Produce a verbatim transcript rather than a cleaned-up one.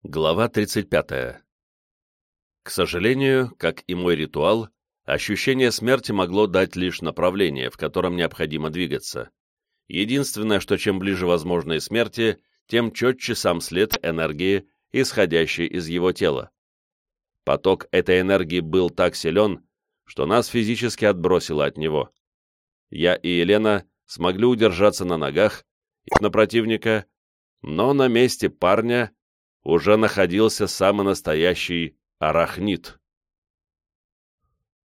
Глава тридцать пятая. К сожалению, как и мой ритуал, ощущение смерти могло дать лишь направление, в котором необходимо двигаться. Единственное, что чем ближе возможной смерти, тем четче сам след энергии, исходящей из его тела. Поток этой энергии был так силен, что нас физически отбросило от него. Я и Елена смогли удержаться на ногах и на противника, но на месте парня уже находился самый настоящий арахнит.